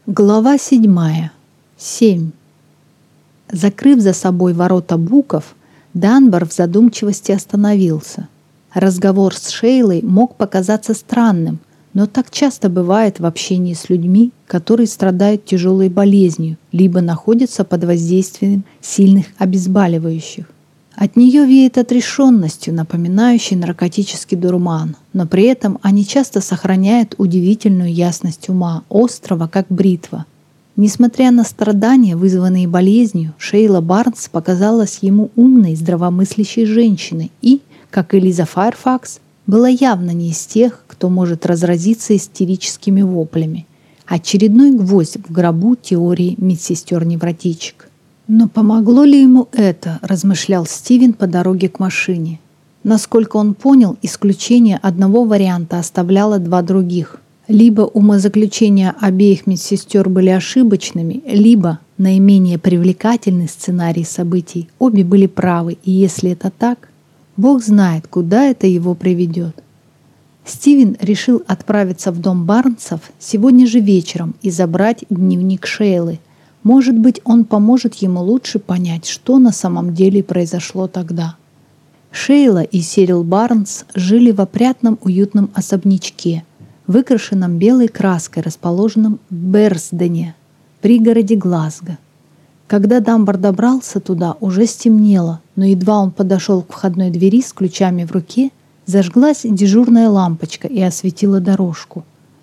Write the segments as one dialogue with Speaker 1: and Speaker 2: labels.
Speaker 1: Глава 7. 7. Закрыв за собой ворота буков, Данбар в задумчивости остановился. Разговор с Шейлой мог показаться странным, но так часто бывает в общении с людьми, которые страдают тяжелой болезнью, либо находятся под воздействием сильных обезболивающих. От нее веет отрешенностью, напоминающей наркотический дурман, но при этом они часто сохраняют удивительную ясность ума, острого, как бритва. Несмотря на страдания, вызванные болезнью, Шейла Барнс показалась ему умной, здравомыслящей женщиной и, как и Лиза Файрфакс, была явно не из тех, кто может разразиться истерическими воплями. Очередной гвоздь в гробу теории медсестер-невротичек. Но помогло ли ему это, размышлял Стивен по дороге к машине. Насколько он понял, исключение одного варианта оставляло два других. Либо умозаключения обеих медсестер были ошибочными, либо наименее привлекательный сценарий событий. Обе были правы, и если это так, Бог знает, куда это его приведет. Стивен решил отправиться в дом Барнсов сегодня же вечером и забрать дневник Шейлы. Может быть, он поможет ему лучше понять, что на самом деле произошло тогда. Шейла и Сирил Барнс жили в опрятном уютном особнячке, выкрашенном белой краской, расположенном в Берсдене, пригороде Глазго. Когда Данбар добрался туда, уже стемнело, но едва он подошел к входной двери с ключами в руке, зажглась дежурная лампочка и осветила дорожку.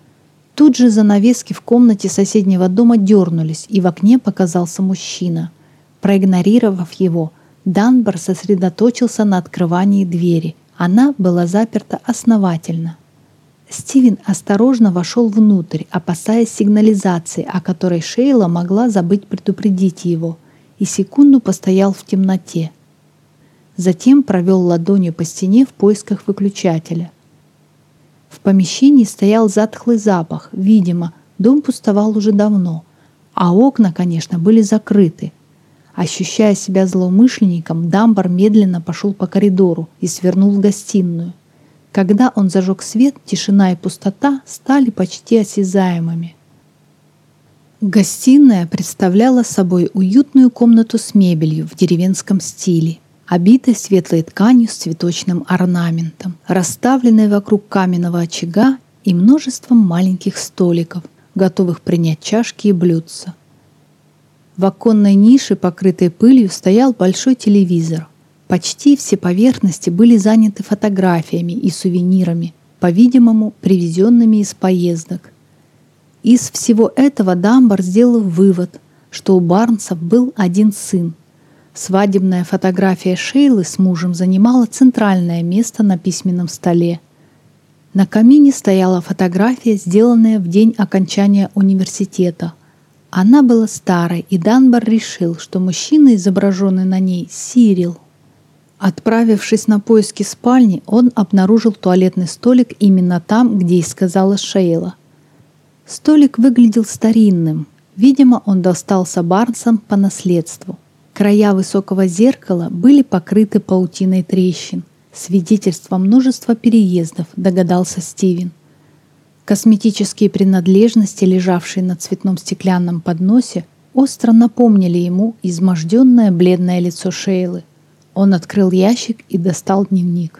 Speaker 1: Тут же занавески в комнате соседнего дома дернулись, и в окне показался мужчина. Проигнорировав его, Данбар сосредоточился на открывании двери. Она была заперта основательно. Стивен осторожно вошел внутрь, опасаясь сигнализации, о которой Шейла могла забыть предупредить его, и секунду постоял в темноте. Затем провел ладонью по стене в поисках выключателя. В помещении стоял затхлый запах. Видимо, дом пустовал уже давно, а окна, конечно, были закрыты. Ощущая себя злоумышленником, Данбар медленно пошел по коридору и свернул в гостиную. Когда он зажег свет, тишина и пустота стали почти осязаемыми. Гостиная представляла собой уютную комнату с мебелью в деревенском стиле, обитой светлой тканью с цветочным орнаментом, расставленной вокруг каменного очага и множеством маленьких столиков, готовых принять чашки и блюдца. В оконной нише, покрытой пылью, стоял большой телевизор. Почти все поверхности были заняты фотографиями и сувенирами, по-видимому, привезенными из поездок. Из всего этого Данбар сделал вывод, что у Барнсов был один сын. Свадебная фотография Шейлы с мужем занимала центральное место на письменном столе. На камине стояла фотография, сделанная в день окончания университета. Она была старой, и Данбар решил, что мужчина, изображенный на ней, Сирил. Отправившись на поиски спальни, он обнаружил туалетный столик именно там, где и сказала Шейла. Столик выглядел старинным. Видимо, он достался Барнсам по наследству. Края высокого зеркала были покрыты паутиной трещин, свидетельством множества переездов, догадался Стивен. Косметические принадлежности, лежавшие на цветном стеклянном подносе, остро напомнили ему изможденное бледное лицо Шейлы. Он открыл ящик и достал дневник.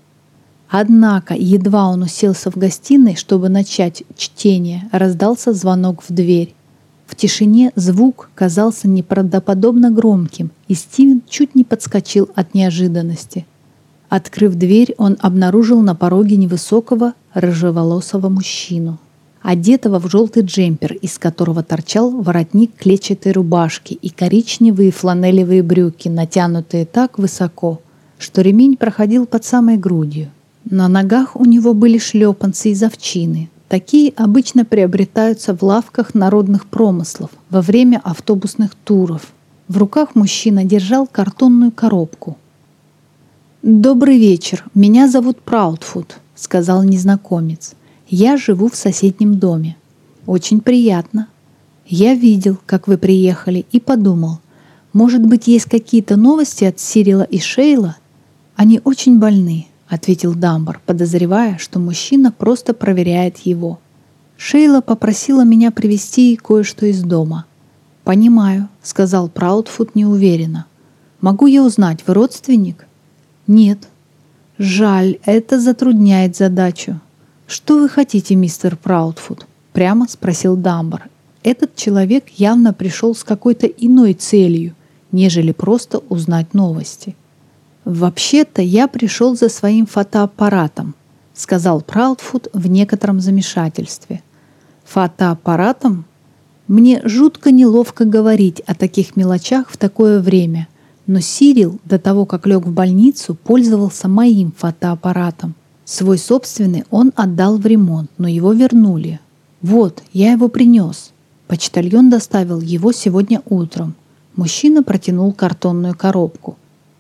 Speaker 1: Однако, едва он уселся в гостиной, чтобы начать чтение, раздался звонок в дверь. В тишине звук казался неправдоподобно громким, и Стивен чуть не подскочил от неожиданности. Открыв дверь, он обнаружил на пороге невысокого, рыжеволосого мужчину, одетого в желтый джемпер, из которого торчал воротник клетчатой рубашки и коричневые фланелевые брюки, натянутые так высоко, что ремень проходил под самой грудью. На ногах у него были шлепанцы из овчины. Такие обычно приобретаются в лавках народных промыслов во время автобусных туров. В руках мужчина держал картонную коробку. «Добрый вечер, меня зовут Праудфуд», — сказал незнакомец. «Я живу в соседнем доме. Очень приятно. Я видел, как вы приехали, и подумал, может быть, есть какие-то новости от Сирила и Шейла? Они очень больны», — ответил Данбар, подозревая, что мужчина просто проверяет его. Шейла попросила меня привезти ей кое-что из дома. «Понимаю», — сказал Праудфуд неуверенно. «Могу я узнать, вы родственник?» «Нет». «Жаль, это затрудняет задачу». «Что вы хотите, мистер Праудфуд?» — прямо спросил Дамбар. Этот человек явно пришел с какой-то иной целью, нежели просто узнать новости. «Вообще-то я пришел за своим фотоаппаратом», — сказал Праудфуд в некотором замешательстве. «Фотоаппаратом? Мне жутко неловко говорить о таких мелочах в такое время, но Сирил до того, как лег в больницу, пользовался моим фотоаппаратом. Свой собственный он отдал в ремонт, но его вернули. Вот, я его принес. Почтальон доставил его сегодня утром». Мужчина протянул картонную коробку.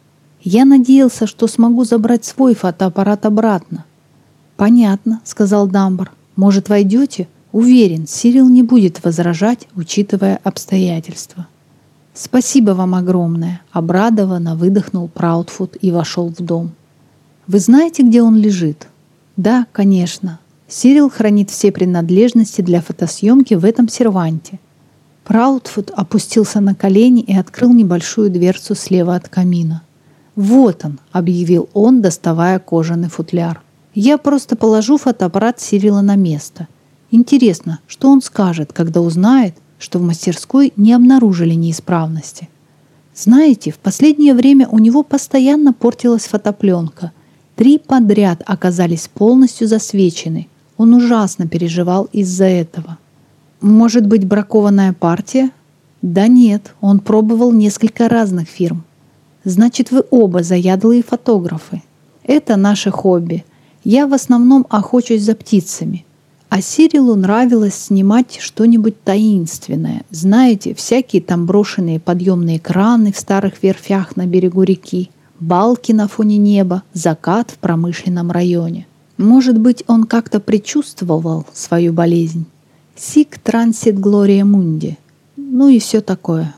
Speaker 1: «Я надеялся, что смогу забрать свой фотоаппарат обратно». «Понятно», — сказал Дамбар. «Может, войдете? Уверен, Сирил не будет возражать, учитывая обстоятельства». «Спасибо вам огромное», — обрадованно выдохнул Праудфуд и вошел в дом. «Вы знаете, где он лежит?» «Да, конечно. Сирил хранит все принадлежности для фотосъемки в этом серванте». Праудфуд опустился на колени и открыл небольшую дверцу слева от камина. «Вот он», — объявил он, доставая кожаный футляр. «Я просто положу фотоаппарат Сирила на место. Интересно, что он скажет, когда узнает, что в мастерской не обнаружили неисправности. Знаете, в последнее время у него постоянно портилась фотопленка. 3 подряд оказались полностью засвечены. Он ужасно переживал из-за этого». «Может быть, бракованная партия?» «Да нет, он пробовал несколько разных фирм». «Значит, вы оба заядлые фотографы. Это наше хобби. Я в основном охочусь за птицами. А Сирилу нравилось снимать что-нибудь таинственное. Знаете, всякие там брошенные подъемные краны в старых верфях на берегу реки, балки на фоне неба, закат в промышленном районе. Может быть, он как-то предчувствовал свою болезнь. Сик трансит глория мунди. Ну и все такое».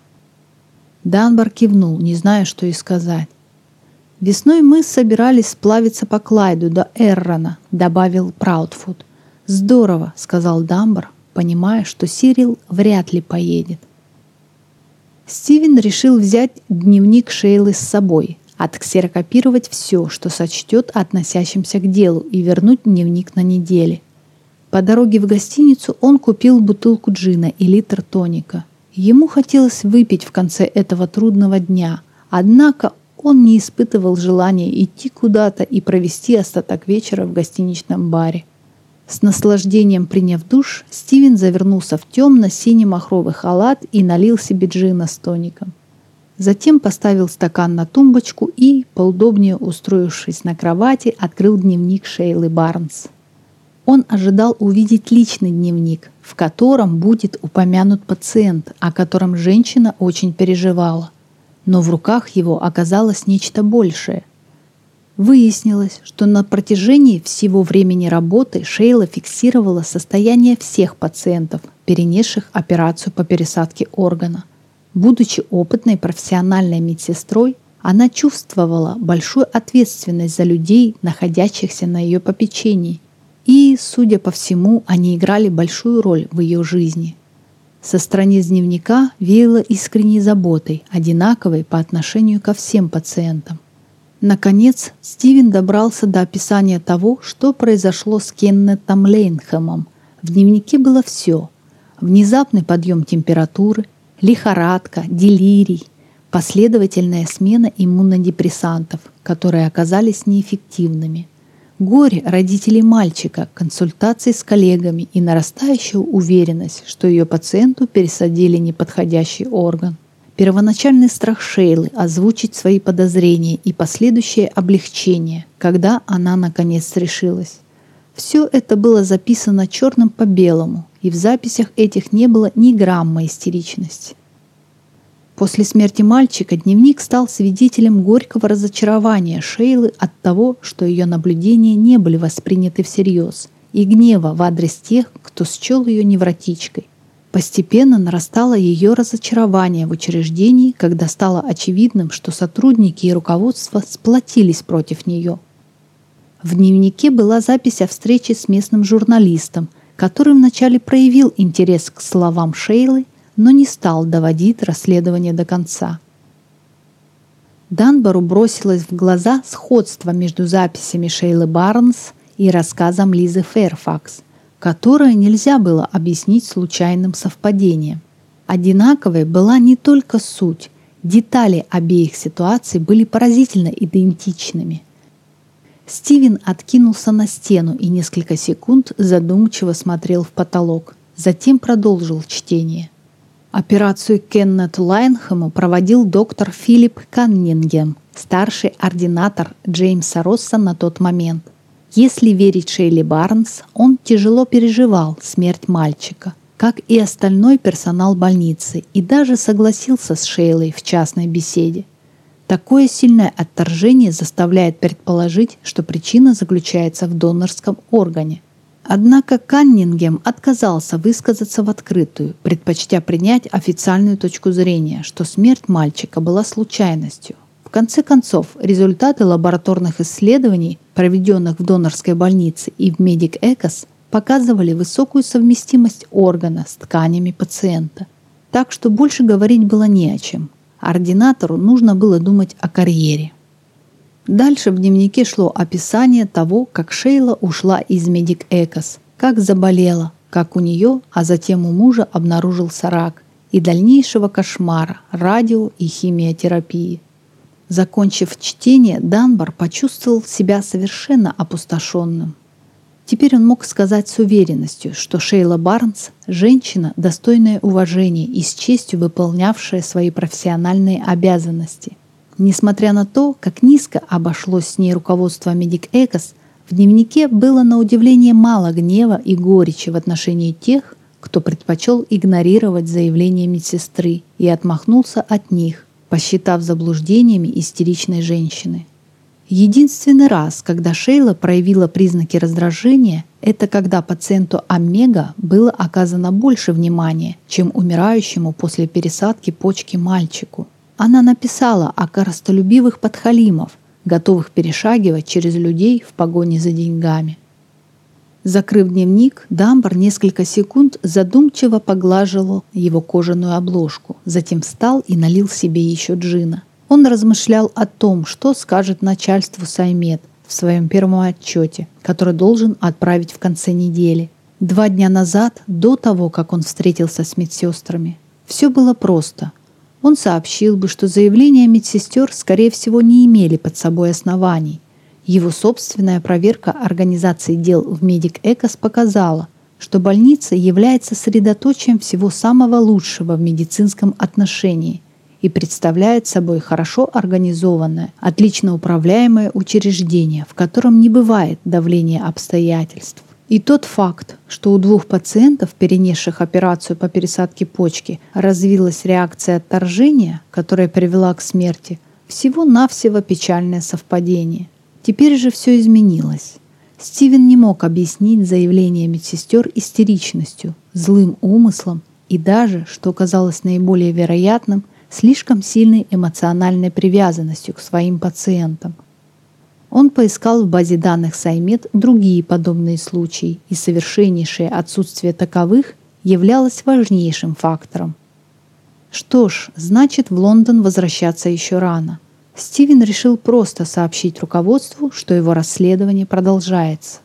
Speaker 1: Данбар кивнул, не зная, что и сказать. «Весной мы собирались сплавиться по Клайду до Эррона», — добавил Праудфуд. «Здорово», — сказал Дамбар, понимая, что Сирил вряд ли поедет. Стивен решил взять дневник Шейлы с собой, отксерокопировать все, что сочтет относящимся к делу, и вернуть дневник на неделе. По дороге в гостиницу он купил бутылку джина и литр тоника. Ему хотелось выпить в конце этого трудного дня, однако он не испытывал желания идти куда-то и провести остаток вечера в гостиничном баре. С наслаждением приняв душ, Стивен завернулся в темно-синий махровый халат и налил себе джина с тоником. Затем поставил стакан на тумбочку и, поудобнее устроившись на кровати, открыл дневник Шейлы Барнс. Он ожидал увидеть личный дневник, в котором будет упомянут пациент, о котором женщина очень переживала. Но в руках его оказалось нечто большее. Выяснилось, что на протяжении всего времени работы Шейла фиксировала состояние всех пациентов, перенесших операцию по пересадке органа. Будучи опытной профессиональной медсестрой, она чувствовала большую ответственность за людей, находящихся на ее попечении. И, судя по всему, они играли большую роль в ее жизни. Со страниц дневника веяло искренней заботой, одинаковой по отношению ко всем пациентам. Наконец, Стивен добрался до описания того, что произошло с Кеннетом Лейнхэмом. В дневнике было все. Внезапный подъем температуры, лихорадка, делирий, последовательная смена иммунодепрессантов, которые оказались неэффективными. Горе родителей мальчика, консультации с коллегами и нарастающая уверенность, что ее пациенту пересадили неподходящий орган. Первоначальный страх Шейлы озвучить свои подозрения и последующее облегчение, когда она наконец решилась. Все это было записано черным по белому, и в записях этих не было ни грамма истеричности. После смерти мальчика дневник стал свидетелем горького разочарования Шейлы от того, что ее наблюдения не были восприняты всерьез, и гнева в адрес тех, кто счел ее невротичкой. Постепенно нарастало ее разочарование в учреждении, когда стало очевидным, что сотрудники и руководство сплотились против нее. В дневнике была запись о встрече с местным журналистом, который вначале проявил интерес к словам Шейлы, но не стал доводить расследование до конца. Данбару бросилось в глаза сходство между записями Шейлы Барнс и рассказом Лизы Фэрфакс, которое нельзя было объяснить случайным совпадением. Одинаковой была не только суть, детали обеих ситуаций были поразительно идентичными. Стивен откинулся на стену и несколько секунд задумчиво смотрел в потолок, затем продолжил чтение. Операцию Кеннету Лайнхэму проводил доктор Филипп Каннингем, старший ординатор Джеймса Росса на тот момент. Если верить Шейле Барнс, он тяжело переживал смерть мальчика, как и остальной персонал больницы, и даже согласился с Шейлой в частной беседе. Такое сильное отторжение заставляет предположить, что причина заключается в донорском органе. Однако Каннингем отказался высказаться в открытую, предпочтя принять официальную точку зрения, что смерть мальчика была случайностью. В конце концов, результаты лабораторных исследований, проведенных в донорской больнице и в Медик Экос, показывали высокую совместимость органа с тканями пациента. Так что больше говорить было не о чем. Ординатору нужно было думать о карьере. Дальше в дневнике шло описание того, как Шейла ушла из Медик Экос, как заболела, как у нее, а затем у мужа обнаружился рак, и дальнейшего кошмара, радио и химиотерапии. Закончив чтение, Данбар почувствовал себя совершенно опустошенным. Теперь он мог сказать с уверенностью, что Шейла Барнс – женщина, достойная уважения и с честью выполнявшая свои профессиональные обязанности. Несмотря на то, как низко обошлось с ней руководство Медик Экос, в дневнике было на удивление мало гнева и горечи в отношении тех, кто предпочел игнорировать заявления медсестры и отмахнулся от них, посчитав заблуждениями истеричной женщины. Единственный раз, когда Шейла проявила признаки раздражения, это когда пациенту Омега было оказано больше внимания, чем умирающему после пересадки почки мальчику. Она написала о корыстолюбивых подхалимов, готовых перешагивать через людей в погоне за деньгами. Закрыв дневник, Данбар несколько секунд задумчиво поглаживал его кожаную обложку, затем встал и налил себе еще джина. Он размышлял о том, что скажет начальству Саймед в своем первом отчете, который должен отправить в конце недели. 2 дня назад, до того, как он встретился с медсестрами, все было просто. Он сообщил бы, что заявления медсестер, скорее всего, не имели под собой оснований. Его собственная проверка организации дел в Медик Экос показала, что больница является средоточием всего самого лучшего в медицинском отношении и представляет собой хорошо организованное, отлично управляемое учреждение, в котором не бывает давления обстоятельств. И тот факт, что у 2 пациентов, перенесших операцию по пересадке почки, развилась реакция отторжения, которая привела к смерти, всего-навсего печальное совпадение. Теперь же все изменилось. Стивен не мог объяснить заявление медсестер истеричностью, злым умыслом и даже, что казалось наиболее вероятным, слишком сильной эмоциональной привязанностью к своим пациентам. Он поискал в базе данных Саймед другие подобные случаи, и совершеннейшее отсутствие таковых являлось важнейшим фактором. Что ж, значит, в Лондон возвращаться еще рано. Стивен решил просто сообщить руководству, что его расследование продолжается.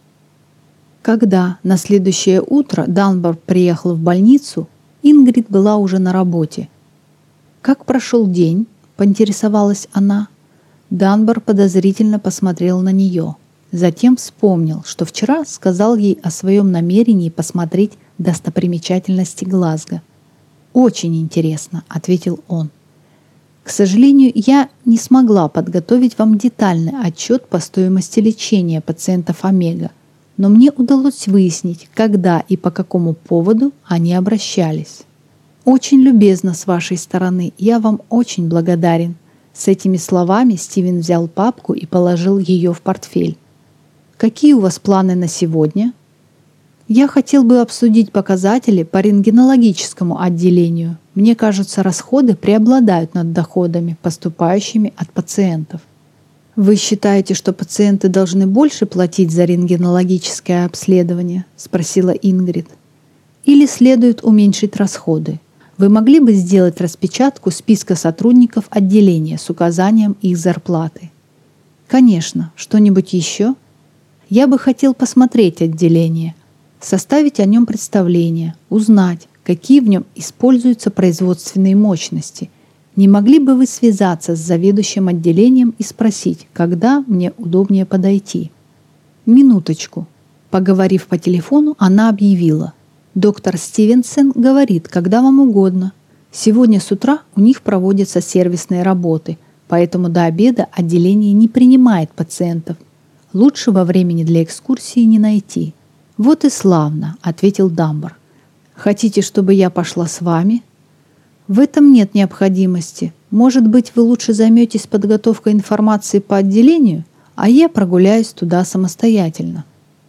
Speaker 1: Когда на следующее утро Данбар приехал в больницу, Ингрид была уже на работе. «Как прошел день?» – поинтересовалась она. Данбар подозрительно посмотрел на нее. Затем вспомнил, что вчера сказал ей о своем намерении посмотреть достопримечательности Глазго. «Очень интересно», — ответил он. «К сожалению, я не смогла подготовить вам детальный отчет по стоимости лечения пациентов Омега, но мне удалось выяснить, когда и по какому поводу они обращались. Очень любезно с вашей стороны, я вам очень благодарен». С этими словами Стивен взял папку и положил ее в портфель. «Какие у вас планы на сегодня?» «Я хотел бы обсудить показатели по рентгенологическому отделению. Мне кажется, расходы преобладают над доходами, поступающими от пациентов». «Вы считаете, что пациенты должны больше платить за рентгенологическое обследование?» – спросила Ингрид. «Или следует уменьшить расходы? Вы могли бы сделать распечатку списка сотрудников отделения с указанием их зарплаты?» «Конечно. Что-нибудь еще?» «Я бы хотел посмотреть отделение, составить о нем представление, узнать, какие в нем используются производственные мощности. Не могли бы вы связаться с заведующим отделением и спросить, когда мне удобнее подойти?» «Минуточку». Поговорив по телефону, она объявила: «Доктор Стивенсон говорит, когда вам угодно. Сегодня с утра у них проводятся сервисные работы, поэтому до обеда отделение не принимает пациентов. Лучшего времени для экскурсии не найти». «Вот и славно», — ответил Дамбар. «Хотите, чтобы я пошла с вами?» «В этом нет необходимости. Может быть, вы лучше займетесь подготовкой информации по отделению, а я прогуляюсь туда самостоятельно».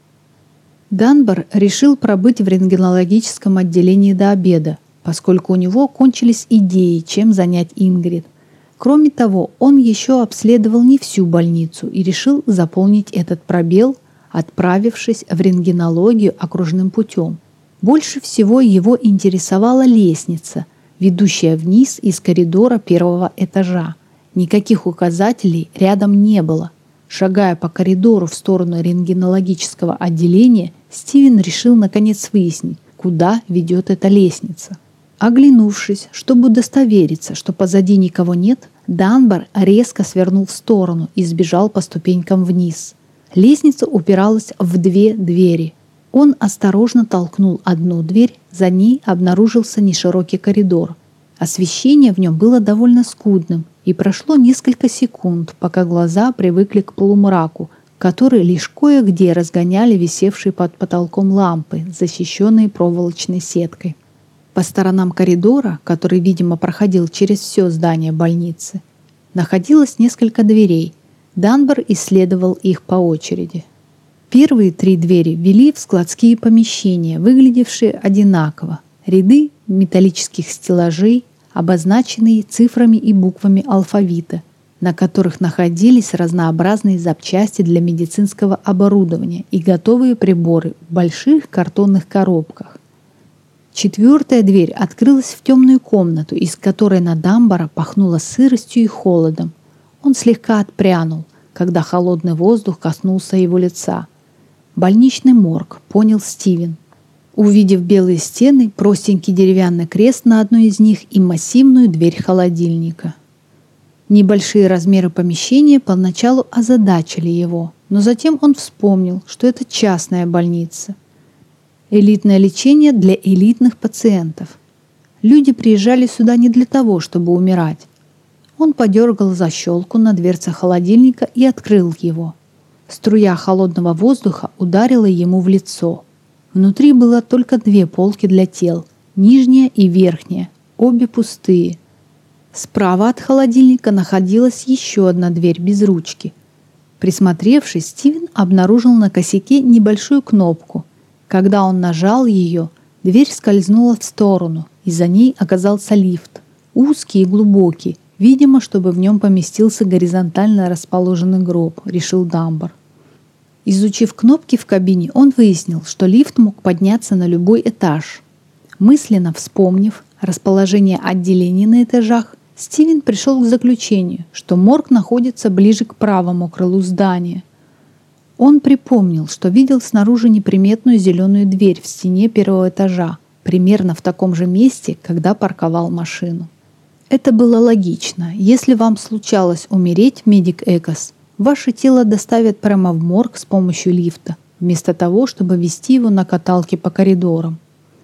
Speaker 1: Данбар решил пробыть в рентгенологическом отделении до обеда, поскольку у него кончились идеи, чем занять Ингрид. Кроме того, он еще обследовал не всю больницу и решил заполнить этот пробел, отправившись в рентгенологию окружным путем. Больше всего его интересовала лестница, ведущая вниз из коридора первого этажа. Никаких указателей рядом не было. Шагая по коридору в сторону рентгенологического отделения, Стивен решил наконец выяснить, куда ведет эта лестница. Оглянувшись, чтобы удостовериться, что позади никого нет, Данбар резко свернул в сторону и сбежал по ступенькам вниз. Лестница упиралась в две двери. Он осторожно толкнул одну дверь, за ней обнаружился неширокий коридор. Освещение в нем было довольно скудным, и прошло несколько секунд, пока глаза привыкли к полумраку, который лишь кое-где разгоняли висевшие под потолком лампы, защищенные проволочной сеткой. По сторонам коридора, который, видимо, проходил через все здание больницы, находилось несколько дверей. Данбар исследовал их по очереди. Первые три двери вели в складские помещения, выглядевшие одинаково. Ряды металлических стеллажей, обозначенные цифрами и буквами алфавита, на которых находились разнообразные запчасти для медицинского оборудования и готовые приборы в больших картонных коробках. Четвертая дверь открылась в темную комнату, из которой на Данбара пахнуло сыростью и холодом. Он слегка отпрянул, когда холодный воздух коснулся его лица. «Больничный морг», — понял Стивен, увидев белые стены, простенький деревянный крест на одной из них и массивную дверь холодильника. Небольшие размеры помещения поначалу озадачили его, но затем он вспомнил, что это частная больница. Элитное лечение для элитных пациентов. Люди приезжали сюда не для того, чтобы умирать. Он подергал защелку на дверце холодильника и открыл его. Струя холодного воздуха ударила ему в лицо. Внутри было только две полки для тел, нижняя и верхняя, обе пустые. Справа от холодильника находилась еще одна дверь без ручки. Присмотревшись, Стивен обнаружил на косяке небольшую кнопку. Когда он нажал ее, дверь скользнула в сторону, и за ней оказался лифт, узкий и глубокий, видимо, чтобы в нем поместился горизонтально расположенный гроб, решил Данбар. Изучив кнопки в кабине, он выяснил, что лифт мог подняться на любой этаж. Мысленно вспомнив расположение отделений на этажах, Стивен пришел к заключению, что морг находится ближе к правому крылу здания. Он припомнил, что видел снаружи неприметную зеленую дверь в стене первого этажа, примерно в таком же месте, когда парковал машину. Это было логично. Если вам случалось умереть в Медик Экос, ваше тело доставят прямо в морг с помощью лифта, вместо того, чтобы везти его на каталке по коридорам.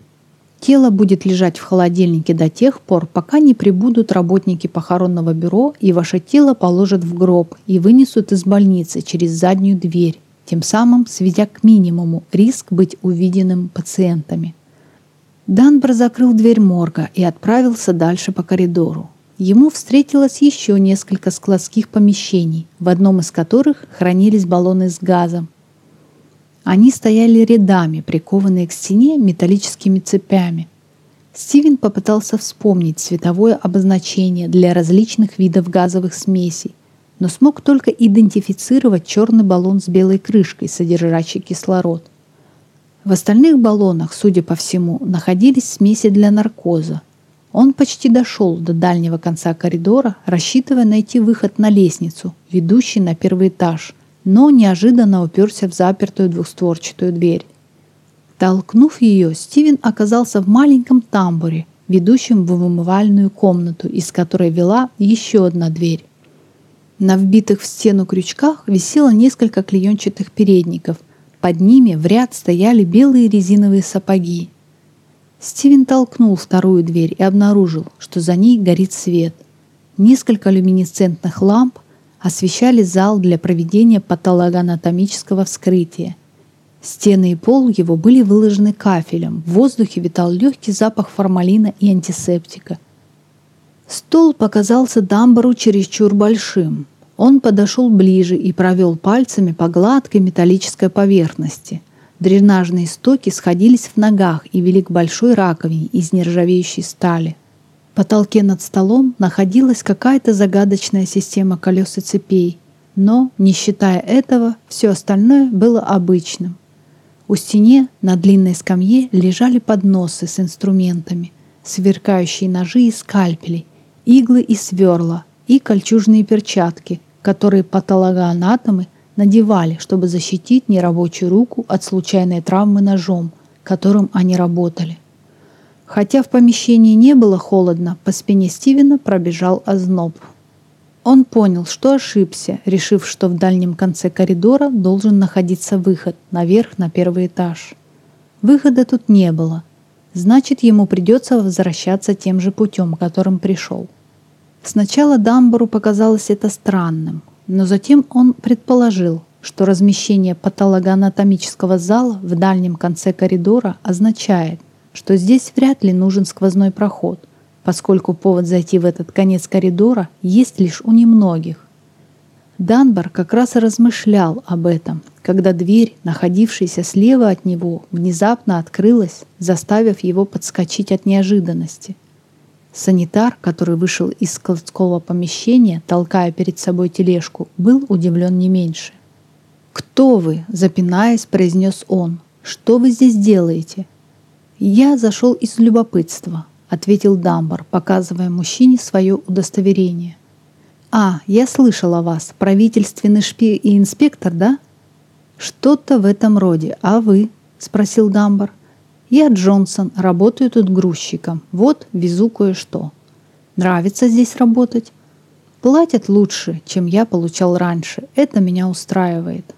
Speaker 1: Тело будет лежать в холодильнике до тех пор, пока не прибудут работники похоронного бюро и ваше тело положат в гроб и вынесут из больницы через заднюю дверь, тем самым сведя к минимуму риск быть увиденным пациентами. Данбар закрыл дверь морга и отправился дальше по коридору. Ему встретилось еще несколько складских помещений, в одном из которых хранились баллоны с газом. Они стояли рядами, прикованные к стене металлическими цепями. Стивен попытался вспомнить цветовое обозначение для различных видов газовых смесей, но смог только идентифицировать черный баллон с белой крышкой, содержащий кислород. В остальных баллонах, судя по всему, находились смеси для наркоза. Он почти дошел до дальнего конца коридора, рассчитывая найти выход на лестницу, ведущий на первый этаж, но неожиданно уперся в запертую двухстворчатую дверь. Толкнув ее, Стивен оказался в маленьком тамбуре, ведущем в умывальную комнату, из которой вела еще одна дверь. На вбитых в стену крючках висело несколько клеенчатых передников. Под ними в ряд стояли белые резиновые сапоги. Стивен толкнул вторую дверь и обнаружил, что за ней горит свет. Несколько люминесцентных ламп освещали зал для проведения патологоанатомического вскрытия. Стены и пол его были выложены кафелем, в воздухе витал легкий запах формалина и антисептика. Стол показался Дамбару чересчур большим. Он подошел ближе и провел пальцами по гладкой металлической поверхности. Дренажные стоки сходились в ногах и вели к большой раковине из нержавеющей стали. В потолке над столом находилась какая-то загадочная система колес и цепей, но, не считая этого, все остальное было обычным. У стены на длинной скамье лежали подносы с инструментами, сверкающие ножи и скальпели, иглы и сверла, и кольчужные перчатки, которые патологоанатомы надевали, чтобы защитить нерабочую руку от случайной травмы ножом, которым они работали. Хотя в помещении не было холодно, по спине Стивена пробежал озноб. Он понял, что ошибся, решив, что в дальнем конце коридора должен находиться выход наверх на первый этаж. Выхода тут не было. Значит, ему придется возвращаться тем же путем, которым пришел. Сначала Дамбару показалось это странным, но затем он предположил, что размещение патологоанатомического зала в дальнем конце коридора означает, что здесь вряд ли нужен сквозной проход, поскольку повод зайти в этот конец коридора есть лишь у немногих. Данбар как раз и размышлял об этом, когда дверь, находившаяся слева от него, внезапно открылась, заставив его подскочить от неожиданности. Санитар, который вышел из складского помещения, толкая перед собой тележку, был удивлен не меньше. «Кто вы?» – запинаясь, произнес он. «Что вы здесь делаете?» «Я зашел из любопытства», – ответил Дамбар, показывая мужчине свое удостоверение. «А, я слышал о вас. Правительственный шпион и инспектор, да?» «Что-то в этом роде. А вы?» – спросил Дамбар. «Я Джонсон, работаю тут грузчиком. Вот, везу кое-что. Нравится здесь работать? Платят лучше, чем я получал раньше. Это меня устраивает».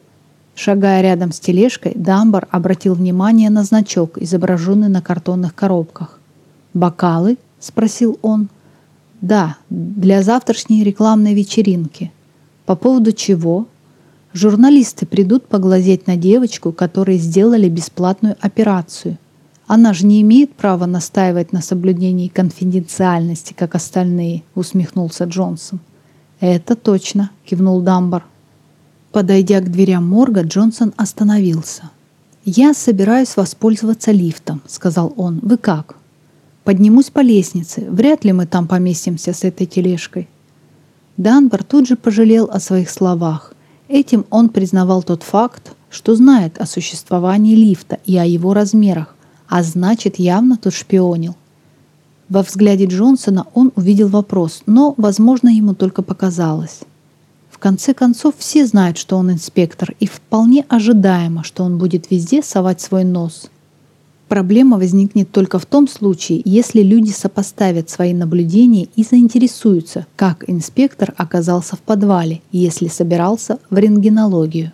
Speaker 1: Шагая рядом с тележкой, Дамбар обратил внимание на значок, изображенный на картонных коробках. «Бокалы?» – спросил он. «Да, для завтрашней рекламной вечеринки». «По поводу чего?» «Журналисты придут поглазеть на девочку, которой сделали бесплатную операцию. Она же не имеет права настаивать на соблюдении конфиденциальности, как остальные», — усмехнулся Джонсон. «Это точно», — кивнул Дамбар. Подойдя к дверям морга, Джонсон остановился. «Я собираюсь воспользоваться лифтом», — сказал он. «Вы как?» «Поднимусь по лестнице. Вряд ли мы там поместимся с этой тележкой». Данбар тут же пожалел о своих словах. Этим он признавал тот факт, что знает о существовании лифта и о его размерах, а значит, явно тут шпионил. Во взгляде Джонсона он увидел вопрос, но, возможно, ему только показалось. В конце концов, все знают, что он инспектор, и вполне ожидаемо, что он будет везде совать свой нос. Проблема возникнет только в том случае, если люди сопоставят свои наблюдения и заинтересуются, как инспектор оказался в подвале, если собирался в рентгенологию.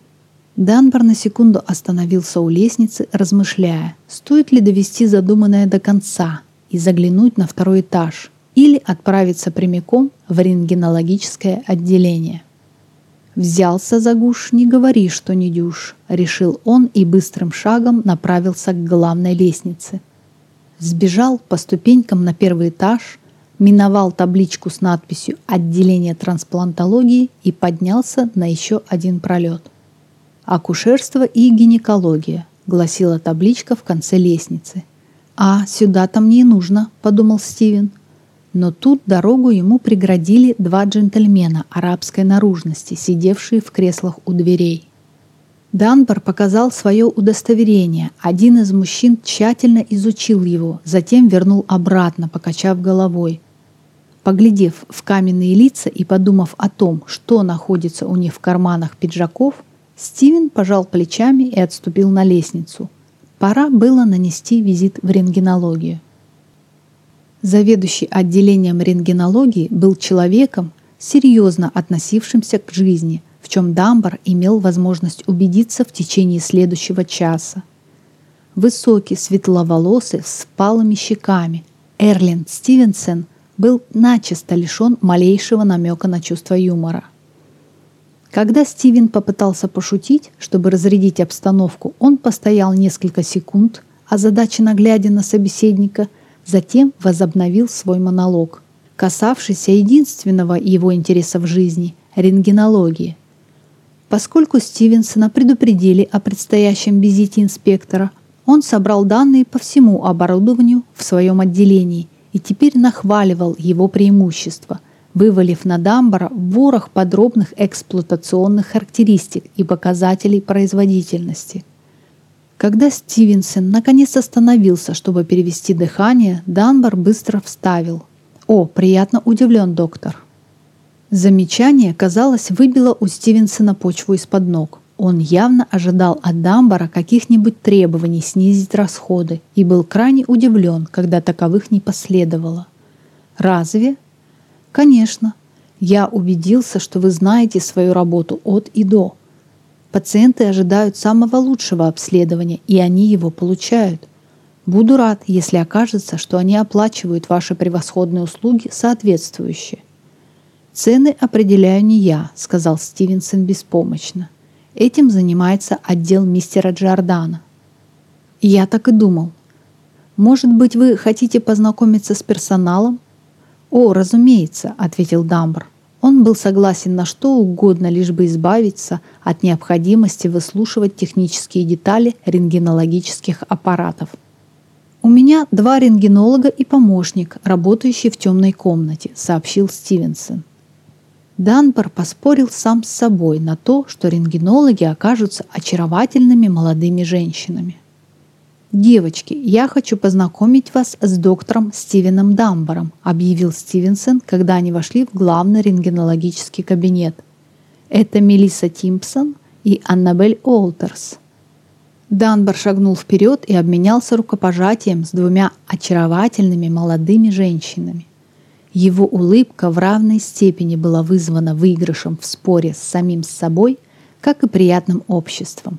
Speaker 1: Данбар на секунду остановился у лестницы, размышляя, стоит ли довести задуманное до конца и заглянуть на второй этаж или отправиться прямиком в рентгенологическое отделение. «Взялся за гуш, не говори, что не дюж», — решил он и быстрым шагом направился к главной лестнице. Сбежал по ступенькам на первый этаж, миновал табличку с надписью «Отделение трансплантологии» и поднялся на еще один пролет. «Акушерство и гинекология», — гласила табличка в конце лестницы. «А, сюда-то мне и нужно», — подумал Стивен. Но тут дорогу ему преградили два джентльмена арабской наружности, сидевшие в креслах у дверей. Данбар показал свое удостоверение. Один из мужчин тщательно изучил его, затем вернул обратно, покачав головой. Поглядев в каменные лица и подумав о том, что находится у них в карманах пиджаков, Стивен пожал плечами и отступил на лестницу. Пора было нанести визит в рентгенологию. Заведующий отделением рентгенологии был человеком, серьезно относившимся к жизни, в чем Данбар имел возможность убедиться в течение следующего часа. Высокий, светловолосый, с впалыми щеками, Эрлин Стивенсон был начисто лишен малейшего намека на чувство юмора. Когда Стивен попытался пошутить, чтобы разрядить обстановку, он постоял несколько секунд, озадаченно глядя на собеседника, затем возобновил свой монолог, касавшийся единственного его интереса в жизни – рентгенологии. Поскольку Стивенсона предупредили о предстоящем визите инспектора, он собрал данные по всему оборудованию в своем отделении и теперь нахваливал его преимущества, вывалив на Данбара ворох подробных эксплуатационных характеристик и показателей производительности. Когда Стивенсон наконец остановился, чтобы перевести дыхание, Данбар быстро вставил: «О, приятно удивлен, доктор». Замечание, казалось, выбило у Стивенсона почву из-под ног. Он явно ожидал от Данбара каких-нибудь требований снизить расходы и был крайне удивлен, когда таковых не последовало. «Разве?» «Конечно. Я убедился, что вы знаете свою работу от и до. Пациенты ожидают самого лучшего обследования, и они его получают. Буду рад, если окажется, что они оплачивают ваши превосходные услуги соответствующе». «Цены определяю не я», — сказал Стивенсон беспомощно. «Этим занимается отдел мистера Джордана». «Я так и думал. Может быть, вы хотите познакомиться с персоналом?» «О, разумеется», — ответил Данбар. Он был согласен на что угодно, лишь бы избавиться от необходимости выслушивать технические детали рентгенологических аппаратов. «У меня 2 рентгенолога и помощник, работающий в темной комнате», — сообщил Стивенсон. Данбар поспорил сам с собой на то, что рентгенологи окажутся очаровательными молодыми женщинами. «Девочки, я хочу познакомить вас с доктором Стивеном Данбаром», объявил Стивенсон, когда они вошли в главный рентгенологический кабинет. «Это Мелисса Тимпсон и Аннабель Олтерс». Данбар шагнул вперед и обменялся рукопожатием с 2 очаровательными молодыми женщинами. Его улыбка в равной степени была вызвана выигрышем в споре с самим собой, как и приятным обществом.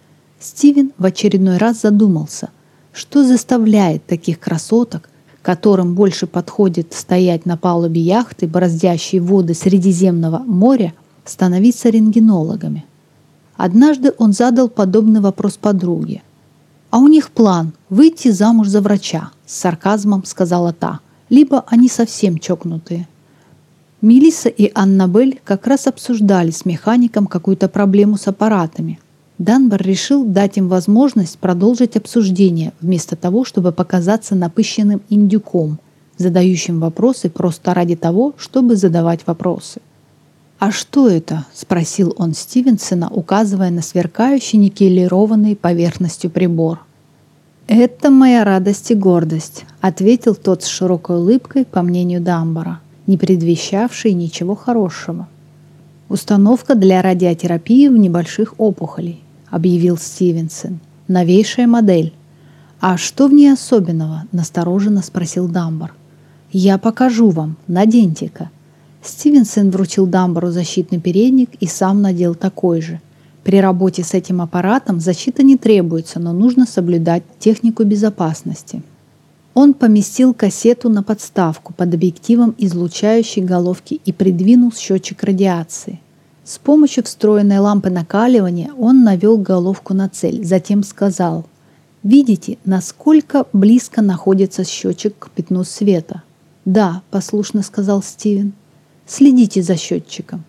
Speaker 1: Стивен в очередной раз задумался, что заставляет таких красоток, которым больше подходит стоять на палубе яхты, бороздящей воды Средиземного моря, становиться рентгенологами. Однажды он задал подобный вопрос подруге. «А у них план – выйти замуж за врача», – с сарказмом сказала та. «Либо они совсем чокнутые». Мелисса и Аннабель как раз обсуждали с механиком какую-то проблему с аппаратами. Данбар решил дать им возможность продолжить обсуждение, вместо того, чтобы показаться напыщенным индюком, задающим вопросы просто ради того, чтобы задавать вопросы. «А что это?» – спросил он Стивенсона, указывая на сверкающий никелированный поверхностью прибор. «Это моя радость и гордость», – ответил тот с широкой улыбкой, по мнению Данбара, не предвещавшей ничего хорошего. «Установка для радиотерапии в небольших опухолей», – объявил Стивенсон. «Новейшая модель». «А что в ней особенного?» – настороженно спросил Данбар. «Я покажу вам. Наденьте-ка». Стивенсон вручил Данбару защитный передник и сам надел такой же. При работе с этим аппаратом защита не требуется, но нужно соблюдать технику безопасности. Он поместил кассету на подставку под объективом излучающей головки и придвинул счетчик радиации. С помощью встроенной лампы накаливания он навел головку на цель, затем сказал: «Видите, насколько близко находится счетчик к пятну света?» «Да», – послушно сказал Стивен. «Следите за счетчиком».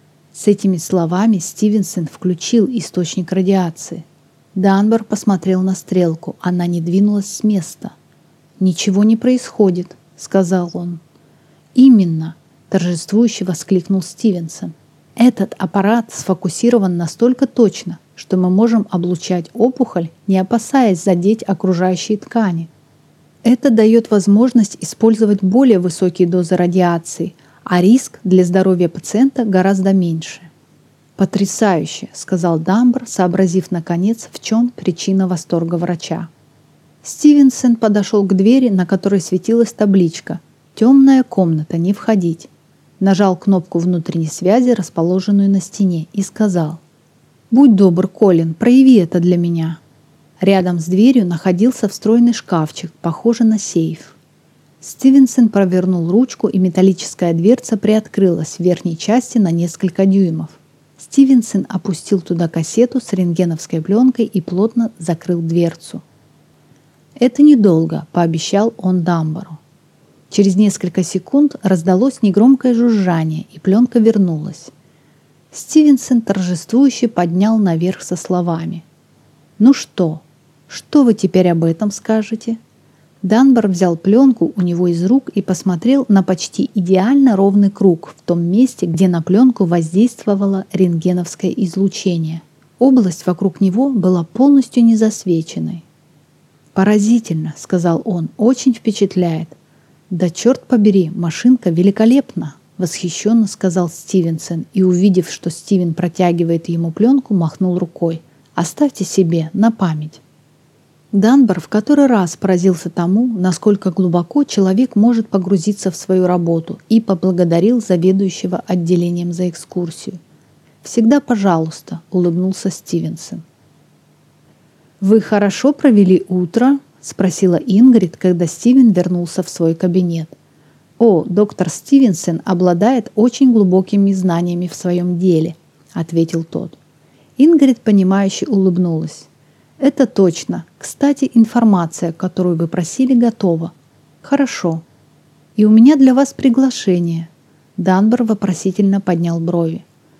Speaker 1: С этими словами Стивенсон включил источник радиации. Данбар посмотрел на стрелку. Она не двинулась с места. «Ничего не происходит», — сказал он. «Именно!» – торжествующе воскликнул Стивенсон. «Этот аппарат сфокусирован настолько точно, что мы можем облучать опухоль, не опасаясь задеть окружающие ткани. Это дает возможность использовать более высокие дозы радиации, а риск для здоровья пациента гораздо меньше». «Потрясающе!» – сказал Дамбар, сообразив наконец, в чем причина восторга врача. Стивенсон подошел к двери, на которой светилась табличка «Темная комната, не входить». Нажал кнопку внутренней связи, расположенную на стене, и сказал: «Будь добр, Колин, прояви это для меня». Рядом с дверью находился встроенный шкафчик, похожий на сейф. Стивенсон провернул ручку, и металлическая дверца приоткрылась в верхней части на несколько дюймов. Стивенсон опустил туда кассету с рентгеновской пленкой и плотно закрыл дверцу. «Это недолго», – пообещал он Дамбару. Через несколько секунд раздалось негромкое жужжание, и пленка вернулась. Стивенсон торжествующе поднял наверх со словами: «Ну что вы теперь об этом скажете?» Данбар взял пленку у него из рук и посмотрел на почти идеально ровный круг в том месте, где на пленку воздействовало рентгеновское излучение. Область вокруг него была полностью незасвеченной. «Поразительно», — сказал он, — «очень впечатляет». «Да черт побери, машинка великолепна», — восхищенно сказал Стивенсон, и, увидев, что Стивен протягивает ему пленку, махнул рукой. «Оставьте себе на память». Данбар в который раз поразился тому, насколько глубоко человек может погрузиться в свою работу, и поблагодарил заведующего отделением за экскурсию. «Всегда пожалуйста», — улыбнулся Стивенсон. «Вы хорошо провели утро?» — спросила Ингрид, когда Стивен вернулся в свой кабинет. «О, доктор Стивенсон обладает очень глубокими знаниями в своем деле», — ответил тот. Ингрид, понимающе улыбнулась. «Это точно. Кстати, информация, которую вы просили, готова». «Хорошо. И у меня для вас приглашение». Данбар вопросительно поднял брови.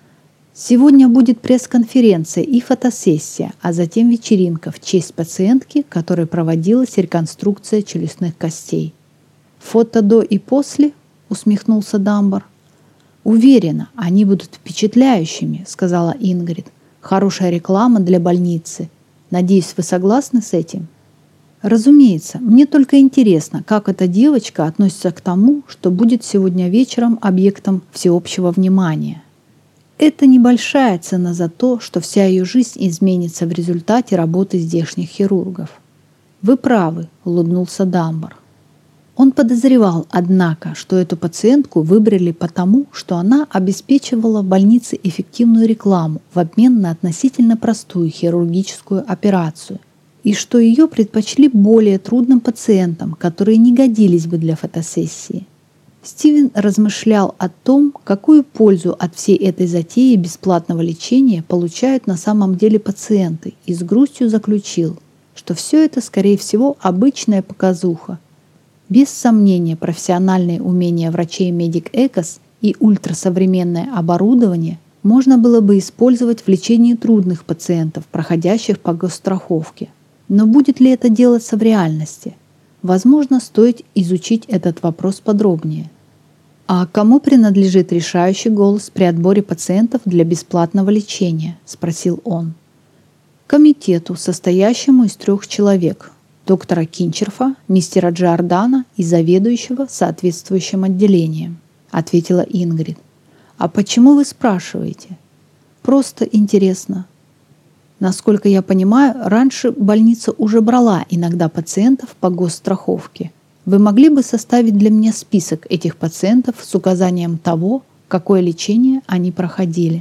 Speaker 1: «Сегодня будет пресс-конференция и фотосессия, а затем вечеринка в честь пациентки, которой проводилась реконструкция челюстных костей». «Фото до и после?» — усмехнулся Данбар. «Уверена, они будут впечатляющими», — сказала Ингрид. «Хорошая реклама для больницы. Надеюсь, вы согласны с этим?» «Разумеется, мне только интересно, как эта девочка относится к тому, что будет сегодня вечером объектом всеобщего внимания». «Это небольшая цена за то, что вся ее жизнь изменится в результате работы здешних хирургов». «Вы правы», — улыбнулся Данбар. Он подозревал, однако, что эту пациентку выбрали потому, что она обеспечивала в больнице эффективную рекламу в обмен на относительно простую хирургическую операцию, и что ее предпочли более трудным пациентам, которые не годились бы для фотосессии. Стивен размышлял о том, какую пользу от всей этой затеи бесплатного лечения получают на самом деле пациенты, и с грустью заключил, что все это, скорее всего, обычная показуха. Без сомнения, профессиональные умения врачей Medic Ecos и ультрасовременное оборудование можно было бы использовать в лечении трудных пациентов, проходящих по госстраховке. Но будет ли это делаться в реальности? Возможно, стоит изучить этот вопрос подробнее. «А кому принадлежит решающий голос при отборе пациентов для бесплатного лечения?» – спросил он. «Комитету, состоящему из 3 человек – доктора Кинчерфа, мистера Джордана и заведующего соответствующим отделением», — ответила Ингрид. «А почему вы спрашиваете?» «Просто интересно». «Насколько я понимаю, раньше больница уже брала иногда пациентов по госстраховке. Вы могли бы составить для меня список этих пациентов с указанием того, какое лечение они проходили?»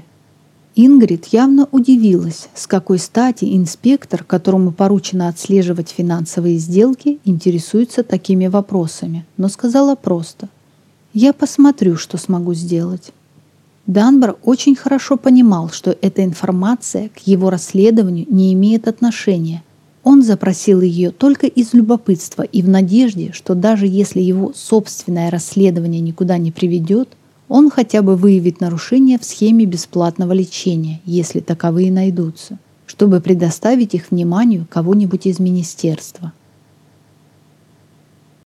Speaker 1: Ингрид явно удивилась, с какой стати инспектор, которому поручено отслеживать финансовые сделки, интересуется такими вопросами, но сказала просто: «Я посмотрю, что смогу сделать». Данбар очень хорошо понимал, что эта информация к его расследованию не имеет отношения. Он запросил ее только из любопытства и в надежде, что даже если его собственное расследование никуда не приведет, он хотя бы выявит нарушения в схеме бесплатного лечения, если таковые найдутся, чтобы предоставить их вниманию кого-нибудь из министерства.